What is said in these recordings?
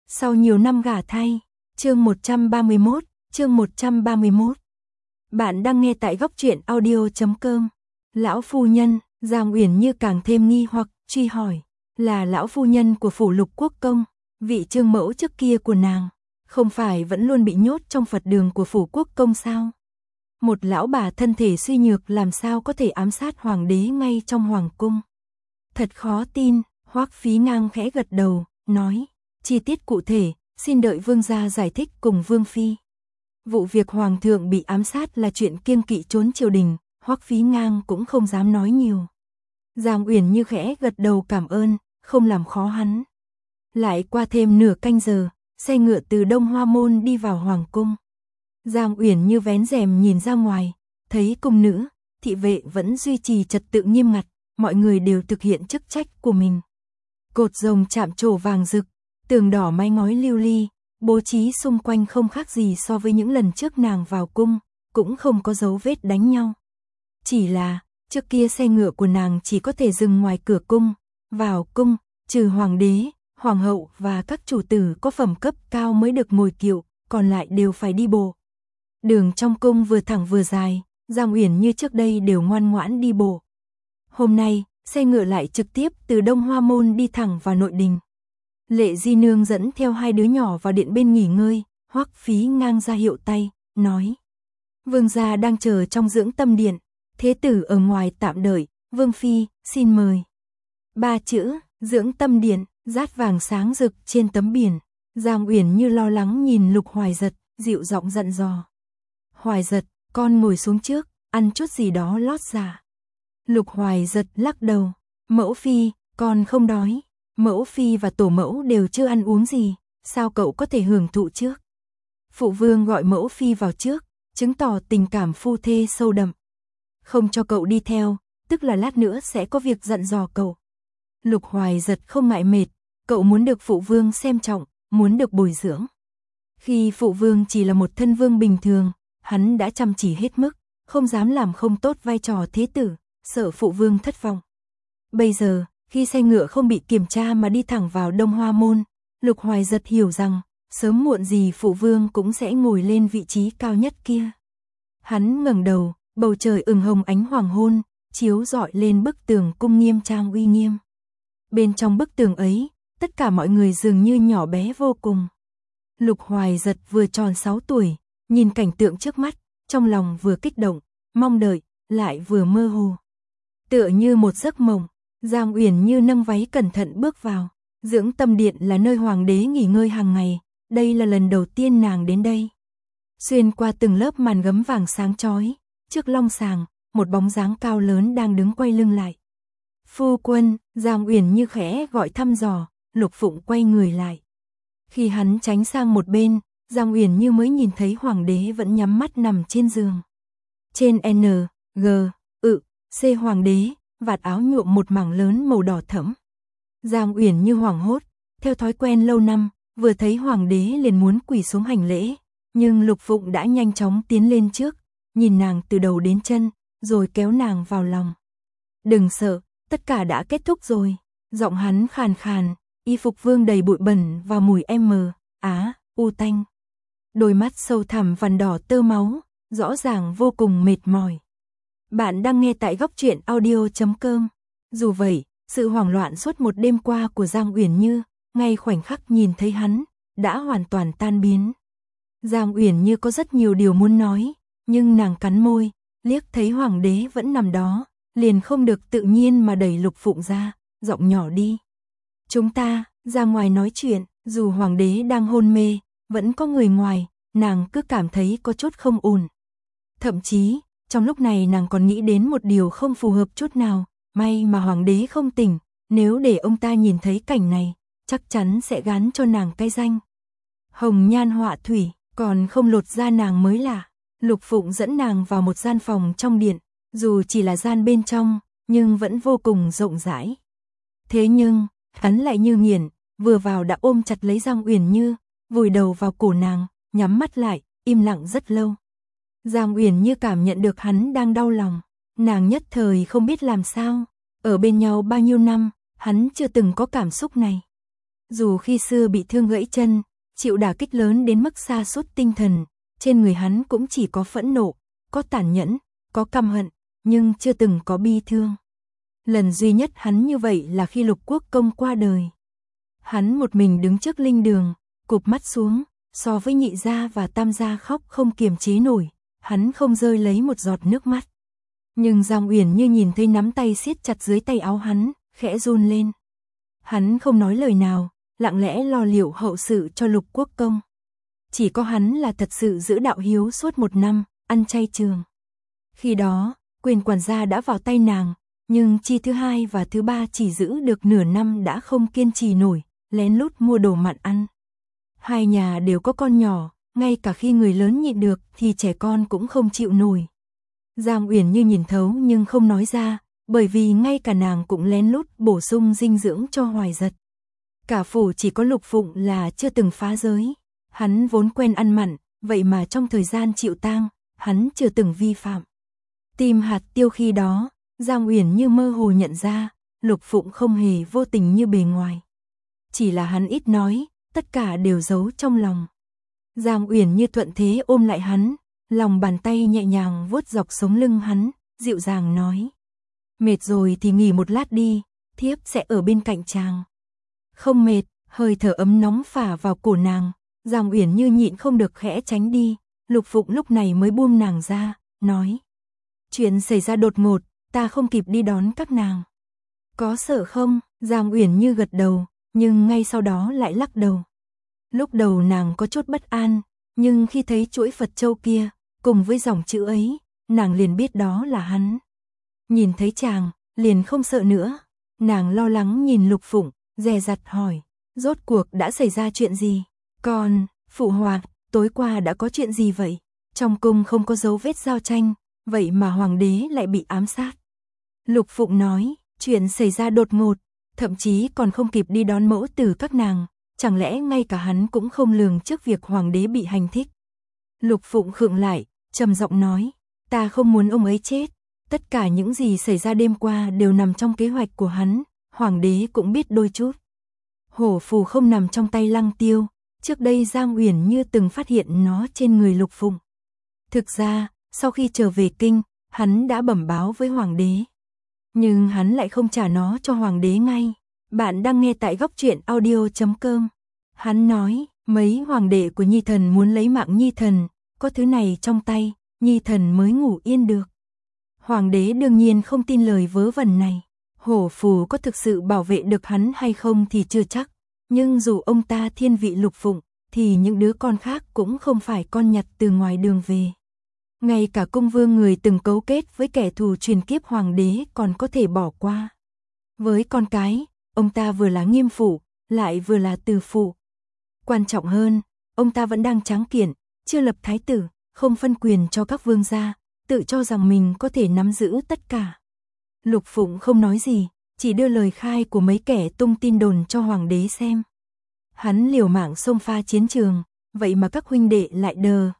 Sau nhiều năm gả thay, chương 131, chương 131. Bạn đang nghe tại góc truyện audio.com. Lão phu nhân, Giang Uyển Như càng thêm nghi hoặc, truy hỏi, là lão phu nhân của phủ Lục Quốc công, vị trương mẫu trước kia của nàng, không phải vẫn luôn bị nhốt trong Phật đường của phủ Quốc công sao? Một lão bà thân thể suy nhược làm sao có thể ám sát hoàng đế ngay trong hoàng cung? Thật khó tin. Hoắc Phí Ngang khẽ gật đầu, nói, chi tiết cụ thể, xin đợi vương gia giải thích cùng vương phi. Vụ việc hoàng thượng bị ám sát là chuyện kiêng kỵ trốn triều đình, Hoắc Phí Ngang cũng không dám nói nhiều. Giang Uyển Như khẽ gật đầu cảm ơn, không làm khó hắn. Lại qua thêm nửa canh giờ, xe ngựa từ Đông Hoa Môn đi vào hoàng cung. Giang Uyển Như vén rèm nhìn ra ngoài, thấy cung nữ, thị vệ vẫn duy trì trật tự nghiêm ngặt, mọi người đều thực hiện chức trách của mình. Cột rồng chạm trổ vàng rực, tường đỏ mái ngói lưu ly, bố trí xung quanh không khác gì so với những lần trước nàng vào cung, cũng không có dấu vết đánh nhau. Chỉ là, trước kia xe ngựa của nàng chỉ có thể dừng ngoài cửa cung, vào cung, trừ hoàng đế, hoàng hậu và các chủ tử có phẩm cấp cao mới được ngồi kiệu, còn lại đều phải đi bộ. Đường trong cung vừa thẳng vừa dài, Giang Uyển Như trước đây đều ngoan ngoãn đi bộ. Hôm nay, xe ngựa lại trực tiếp từ Đông Hoa Môn đi thẳng vào nội đình. Lệ Di Nương dẫn theo hai đứa nhỏ vào điện bên nghỉ ngơi, Hoắc Phí Ngang ra hiệu tay, nói. Vương gia đang chờ trong dưỡng tâm điện, thế tử ở ngoài tạm đợi, vương phi, xin mời. Ba chữ, dưỡng tâm điện, dát vàng sáng rực trên tấm biển. Giang Uyển Như lo lắng nhìn Lục Hoài Giật, dịu giọng dặn dò. Hoài Giật, con ngồi xuống trước, ăn chút gì đó lót dạ. Lục Hoài Giật lắc đầu, mẫu phi, con không đói. Mẫu phi và tổ mẫu đều chưa ăn uống gì, sao cậu có thể hưởng thụ trước? Phụ vương gọi mẫu phi vào trước, chứng tỏ tình cảm phu thê sâu đậm. Không cho cậu đi theo, tức là lát nữa sẽ có việc dặn dò cậu. Lục Hoài Giật không ngại mệt, cậu muốn được phụ vương xem trọng, muốn được bồi dưỡng. Khi phụ vương chỉ là một thân vương bình thường, hắn đã chăm chỉ hết mức, không dám làm không tốt vai trò thế tử, sợ phụ vương thất vọng. Bây giờ, khi xe ngựa không bị kiểm tra mà đi thẳng vào Đông Hoa Môn, Lục Hoài Giật hiểu rằng, sớm muộn gì phụ vương cũng sẽ ngồi lên vị trí cao nhất kia. Hắn ngẩng đầu, bầu trời ửng hồng ánh hoàng hôn, chiếu rọi lên bức tường cung nghiêm trang uy nghiêm. Bên trong bức tường ấy, tất cả mọi người dường như nhỏ bé vô cùng. Lục Hoài Giật vừa tròn 6 tuổi, nhìn cảnh tượng trước mắt, trong lòng vừa kích động, mong đợi, lại vừa mơ hồ. Tựa như một giấc mộng. Giang Uyển Như nâng váy cẩn thận bước vào. Dưỡng tâm điện là nơi hoàng đế nghỉ ngơi hàng ngày, đây là lần đầu tiên nàng đến đây. Xuyên qua từng lớp màn gấm vàng sáng chói, trước long sàng, một bóng dáng cao lớn đang đứng quay lưng lại. Phu quân, Giang Uyển Như khẽ gọi thăm dò, Lục Phụng quay người lại. Khi hắn tránh sang một bên, Giang Uyển Như mới nhìn thấy hoàng đế vẫn nhắm mắt nằm trên giường. Trên N, G, C hoàng đế, vạt áo nhuộm một mảng lớn màu đỏ thẫm. Giang Uyển Như hoảng hốt, theo thói quen lâu năm, vừa thấy hoàng đế liền muốn quỳ xuống hành lễ, nhưng Lục Phụng đã nhanh chóng tiến lên trước, nhìn nàng từ đầu đến chân, rồi kéo nàng vào lòng. Đừng sợ, tất cả đã kết thúc rồi. Giọng hắn khàn khàn, y phục vương đầy bụi bẩn và mùi u tanh. Đôi mắt sâu thẳm vằn đỏ tơ máu, rõ ràng vô cùng mệt mỏi. Bạn đang nghe tại góc truyện audio.com. Dù vậy, sự hoảng loạn suốt một đêm qua của Giang Uyển Như, ngay khoảnh khắc nhìn thấy hắn, đã hoàn toàn tan biến. Giang Uyển Như có rất nhiều điều muốn nói, nhưng nàng cắn môi, liếc thấy hoàng đế vẫn nằm đó, liền không được tự nhiên mà đẩy Lục Phụng ra, giọng nhỏ đi. Chúng ta, ra ngoài nói chuyện, dù hoàng đế đang hôn mê, vẫn có người ngoài, nàng cứ cảm thấy có chút không ổn. Thậm chí, trong lúc này nàng còn nghĩ đến một điều không phù hợp chút nào, may mà hoàng đế không tỉnh, nếu để ông ta nhìn thấy cảnh này, chắc chắn sẽ gán cho nàng cái danh hồng nhan họa thủy, còn không lột da nàng mới lạ. Lục Phụng dẫn nàng vào một gian phòng trong điện, dù chỉ là gian bên trong, nhưng vẫn vô cùng rộng rãi. Thế nhưng, hắn lại như nghiền, vừa vào đã ôm chặt lấy Giang Uyển Như, vùi đầu vào cổ nàng, nhắm mắt lại, im lặng rất lâu. Giang Uyển Như cảm nhận được hắn đang đau lòng, nàng nhất thời không biết làm sao, ở bên nhau bao nhiêu năm, hắn chưa từng có cảm xúc này. Dù khi xưa bị thương gãy chân, chịu đả kích lớn đến mức sa sút tinh thần, trên người hắn cũng chỉ có phẫn nộ, có tàn nhẫn, có căm hận, nhưng chưa từng có bi thương. Lần duy nhất hắn như vậy là khi Lục Quốc Công qua đời. Hắn một mình đứng trước linh đường, cụp mắt xuống, so với Nhị gia và Tam gia khóc không kiềm chế nổi, hắn không rơi lấy một giọt nước mắt. Nhưng Giang Uyển Như nhìn thấy nắm tay siết chặt dưới tay áo hắn, khẽ run lên. Hắn không nói lời nào, lặng lẽ lo liệu hậu sự cho Lục Quốc Công. Chỉ có hắn là thật sự giữ đạo hiếu suốt 1 năm, ăn chay trường. Khi đó, quyền quản gia đã vào tay nàng, nhưng chi thứ 2 và thứ 3 chỉ giữ được nửa năm đã không kiên trì nổi, lén lút mua đồ mặn ăn. Hai nhà đều có con nhỏ, ngay cả khi người lớn nhịn được thì trẻ con cũng không chịu nổi. Giang Uyển Như nhìn thấu nhưng không nói ra, bởi vì ngay cả nàng cũng lén lút bổ sung dinh dưỡng cho Hoài Giật. Cả phủ chỉ có Lục Phụng là chưa từng phá giới. Hắn vốn quen ăn mặn, vậy mà trong thời gian chịu tang, hắn chưa từng vi phạm. Tìm hạt tiêu khi đó, Giang Uyển Như mơ hồ nhận ra, Lục Phụng không hề vô tình như bề ngoài. Chỉ là hắn ít nói, tất cả đều giấu trong lòng. Giang Uyển Như thuận thế ôm lại hắn, lòng bàn tay nhẹ nhàng vuốt dọc sống lưng hắn, dịu dàng nói. Mệt rồi thì nghỉ một lát đi, thiếp sẽ ở bên cạnh chàng. Không mệt, hơi thở ấm nóng phả vào cổ nàng, Giang Uyển Như nhịn không được khẽ tránh đi, Lục Phụng lúc này mới buông nàng ra, nói. Chuyện xảy ra đột ngột, ta không kịp đi đón các nàng. Có sợ không? Giang Uyển Như gật đầu, nhưng ngay sau đó lại lắc đầu. Lúc đầu nàng có chút bất an, nhưng khi thấy chuỗi Phật châu kia, cùng với dòng chữ ấy, nàng liền biết đó là hắn. Nhìn thấy chàng, liền không sợ nữa. Nàng lo lắng nhìn Lục Phụng, dè dặt hỏi, rốt cuộc đã xảy ra chuyện gì? Còn, phụ hoàng, tối qua đã có chuyện gì vậy? Trong cung không có dấu vết giao tranh, vậy mà hoàng đế lại bị ám sát. Lục Phụng nói, chuyện xảy ra đột ngột, thậm chí còn không kịp đi đón mẫu tử các nàng, chẳng lẽ ngay cả hắn cũng không lường trước việc hoàng đế bị hành thích. Lục Phụng khựng lại, trầm giọng nói, ta không muốn ông ấy chết, tất cả những gì xảy ra đêm qua đều nằm trong kế hoạch của hắn, hoàng đế cũng biết đôi chút. Hổ phù không nằm trong tay Lăng Tiêu, trước đây Giang Uyển Như từng phát hiện nó trên người Lục Phụng. Thực ra, sau khi trở về kinh, hắn đã bẩm báo với hoàng đế. Nhưng hắn lại không trả nó cho hoàng đế ngay. Bạn đang nghe tại góc truyện audio.com. Hắn nói, mấy hoàng đệ của Nhi Thần muốn lấy mạng Nhi Thần, có thứ này trong tay, Nhi Thần mới ngủ yên được. Hoàng đế đương nhiên không tin lời vớ vẩn này. Hổ phù có thực sự bảo vệ được hắn hay không thì chưa chắc. Nhưng dù ông ta thiên vị Lục Phụng, thì những đứa con khác cũng không phải con nhặt từ ngoài đường về. Ngay cả cung vương người từng cấu kết với kẻ thù truyền kiếp hoàng đế còn có thể bỏ qua. Với con cái, ông ta vừa là nghiêm phụ, lại vừa là từ phụ. Quan trọng hơn, ông ta vẫn đang tráng kiện, chưa lập thái tử, không phân quyền cho các vương gia, tự cho rằng mình có thể nắm giữ tất cả. Lục Phụng không nói gì, chỉ đưa lời khai của mấy kẻ tung tin đồn cho hoàng đế xem. Hắn liều mạng xông pha chiến trường, vậy mà các huynh đệ lại đờ,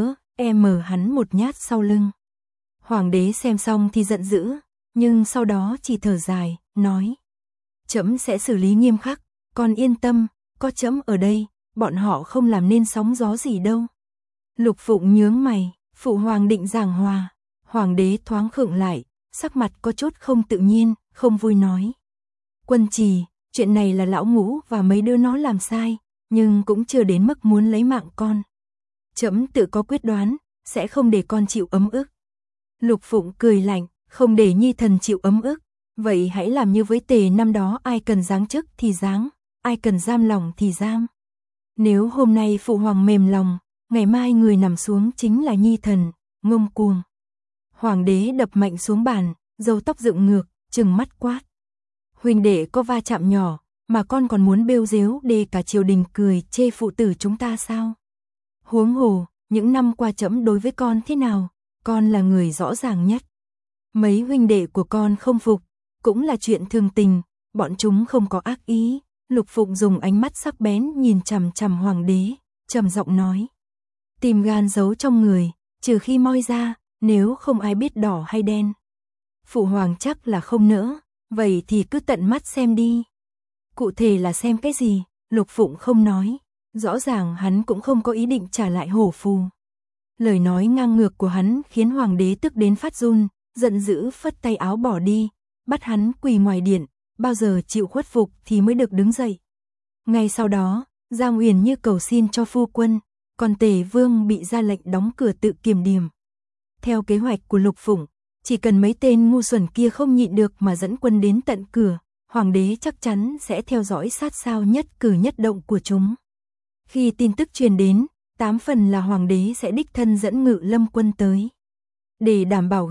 mở hắn một nhát sau lưng. Hoàng đế xem xong thì giận dữ, nhưng sau đó chỉ thở dài, nói. Trẫm sẽ xử lý nghiêm khắc, con yên tâm, có trẫm ở đây, bọn họ không làm nên sóng gió gì đâu. Lục Phụng nhướng mày, phụ hoàng định giảng hòa. Hoàng đế thoáng khựng lại, sắc mặt có chút không tự nhiên, không vui nói. Quân Trì, chuyện này là lão ngũ và mấy đứa nó làm sai, nhưng cũng chưa đến mức muốn lấy mạng con. Trẫm tự có quyết đoán, sẽ không để con chịu ấm ức. Lục Phụng cười lạnh, không để Nhi Thần chịu ấm ức, vậy hãy làm như với Tề năm đó, ai cần giáng chức thì giáng, ai cần giam lòng thì giam. Nếu hôm nay phụ hoàng mềm lòng, ngày mai người nằm xuống chính là Nhi Thần, ngông cuồng. Hoàng đế đập mạnh xuống bàn, râu tóc dựng ngược, trừng mắt quát. Huynh đệ có va chạm nhỏ, mà con còn muốn bêu dếu để cả triều đình cười chê phụ tử chúng ta sao? Huống hồ, những năm qua trẫm đối với con thế nào, con là người rõ ràng nhất. Mấy huynh đệ của con không phục, cũng là chuyện thường tình, bọn chúng không có ác ý. Lục Phụng dùng ánh mắt sắc bén nhìn chằm chằm hoàng đế, trầm giọng nói. Tìm gan giấu trong người, trừ khi moi ra, nếu không ai biết đỏ hay đen. Phụ hoàng chắc là không nỡ, vậy thì cứ tận mắt xem đi. Cụ thể là xem cái gì? Lục Phụng không nói, rõ ràng hắn cũng không có ý định trả lại hổ phù. Lời nói ngang ngược của hắn khiến hoàng đế tức đến phát run, giận dữ phất tay áo bỏ đi, bắt hắn quỳ ngoài điện, bao giờ chịu khuất phục thì mới được đứng dậy. Ngay sau đó, Giang Uyển Như cầu xin cho phu quân, còn Tề Vương bị ra lệnh đóng cửa tự kiểm điểm. Theo kế hoạch của Lục Phụng, chỉ cần mấy tên ngu xuẩn kia không nhịn được mà dẫn quân đến tận cửa, hoàng đế chắc chắn sẽ theo dõi sát sao nhất cử nhất động của chúng. Khi tin tức truyền đến, 8 phần là hoàng đế sẽ đích thân dẫn Ngự Lâm quân tới. Để đảm bảo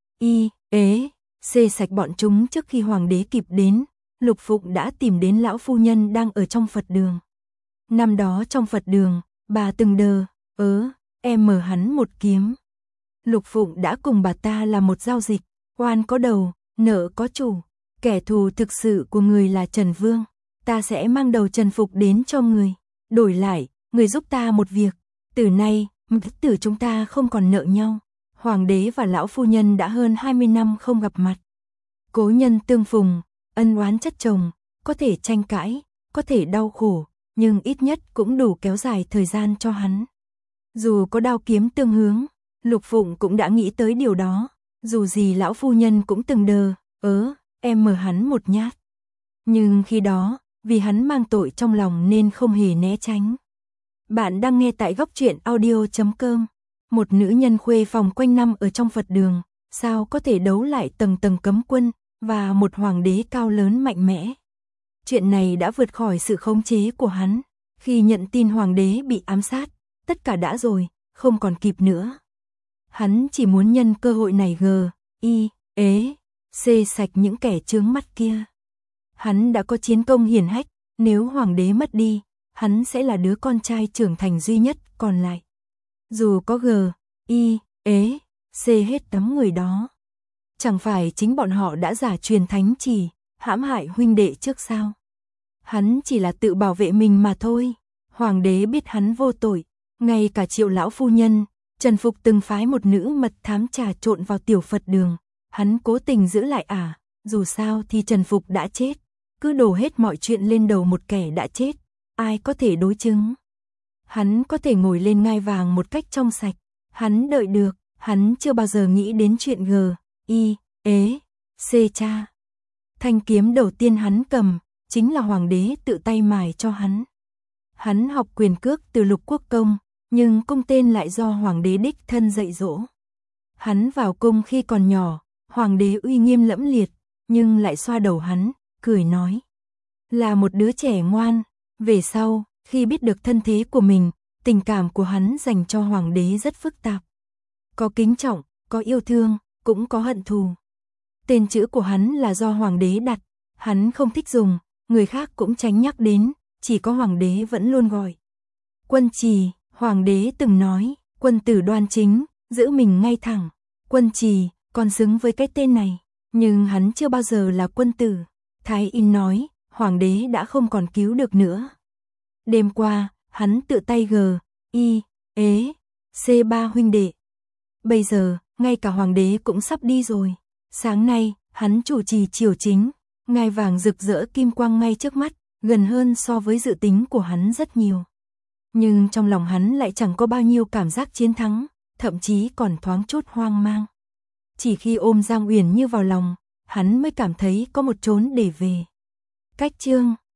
xê sạch bọn chúng trước khi hoàng đế kịp đến, Lục Phụng đã tìm đến lão phu nhân đang ở trong Phật đường. Năm đó trong Phật đường, bà từng mở hắn một kiếm. Lục Phụng đã cùng bà ta làm một giao dịch, oan có đầu, nợ có chủ. Kẻ thù thực sự của người là Trần Vương, ta sẽ mang đầu Trần Phục đến cho người. Đổi lại, người giúp ta một việc, từ nay, từ chúng ta không còn nợ nhau. Hoàng đế và lão phu nhân đã hơn 20 năm không gặp mặt. Cố nhân tương phùng, ân oán chất chồng, có thể tranh cãi, có thể đau khổ, nhưng ít nhất cũng đủ kéo dài thời gian cho hắn. Dù có đao kiếm tương hướng, Lục Phụng cũng đã nghĩ tới điều đó, dù gì lão phu nhân cũng từng mở hắn một nhát. Nhưng khi đó, vì hắn mang tội trong lòng nên không hề né tránh. Bạn đang nghe tại Góc Truyện Audio.com. Một nữ nhân khuê phòng quanh năm ở trong Phật đường, sao có thể đấu lại tầng tầng cấm quân và một hoàng đế cao lớn mạnh mẽ. Chuyện này đã vượt khỏi sự khống chế của hắn. Khi nhận tin hoàng đế bị ám sát, tất cả đã rồi, không còn kịp nữa. Hắn chỉ muốn nhân cơ hội này xê sạch những kẻ chướng mắt kia. Hắn đã có chiến công hiển hách, nếu hoàng đế mất đi, hắn sẽ là đứa con trai trưởng thành duy nhất còn lại. Dù có xê hết đám người đó, chẳng phải chính bọn họ đã giả truyền thánh chỉ, hãm hại huynh đệ trước sao? Hắn chỉ là tự bảo vệ mình mà thôi. Hoàng đế biết hắn vô tội, ngay cả Triệu lão phu nhân, Trần Phục từng phái một nữ mật thám trà trộn vào tiểu Phật đường, hắn cố tình giữ lại dù sao thì Trần Phục đã chết, cứ đổ hết mọi chuyện lên đầu một kẻ đã chết, ai có thể đối chứng. Hắn có thể ngồi lên ngai vàng một cách trong sạch, hắn đợi được, hắn chưa bao giờ nghĩ đến chuyện xê cha. Thanh kiếm đầu tiên hắn cầm, chính là hoàng đế tự tay mài cho hắn. Hắn học quyền cước từ Lục Quốc công, nhưng cung tên lại do hoàng đế đích thân dạy dỗ. Hắn vào cung khi còn nhỏ, hoàng đế uy nghiêm lẫm liệt, nhưng lại xoa đầu hắn, cười nói. Là một đứa trẻ ngoan, về sau, khi biết được thân thế của mình, tình cảm của hắn dành cho hoàng đế rất phức tạp. Có kính trọng, có yêu thương, cũng có hận thù. Tên chữ của hắn là do hoàng đế đặt, hắn không thích dùng, người khác cũng tránh nhắc đến, chỉ có hoàng đế vẫn luôn gọi. Quân Trì, hoàng đế từng nói, quân tử đoan chính, giữ mình ngay thẳng. Quân Trì, còn xứng với cái tên này, nhưng hắn chưa bao giờ là quân tử. Thái Y nói, hoàng đế đã không còn cứu được nữa. Đêm qua, hắn tự tay C3 huynh đệ. Bây giờ, ngay cả hoàng đế cũng sắp đi rồi. Sáng nay, hắn chủ trì triều chính, ngai vàng rực rỡ kim quang ngay trước mắt, gần hơn so với dự tính của hắn rất nhiều. Nhưng trong lòng hắn lại chẳng có bao nhiêu cảm giác chiến thắng, thậm chí còn thoáng chút hoang mang. Chỉ khi ôm Giang Uyển Như vào lòng, hắn mới cảm thấy có một chốn để về. Cách chương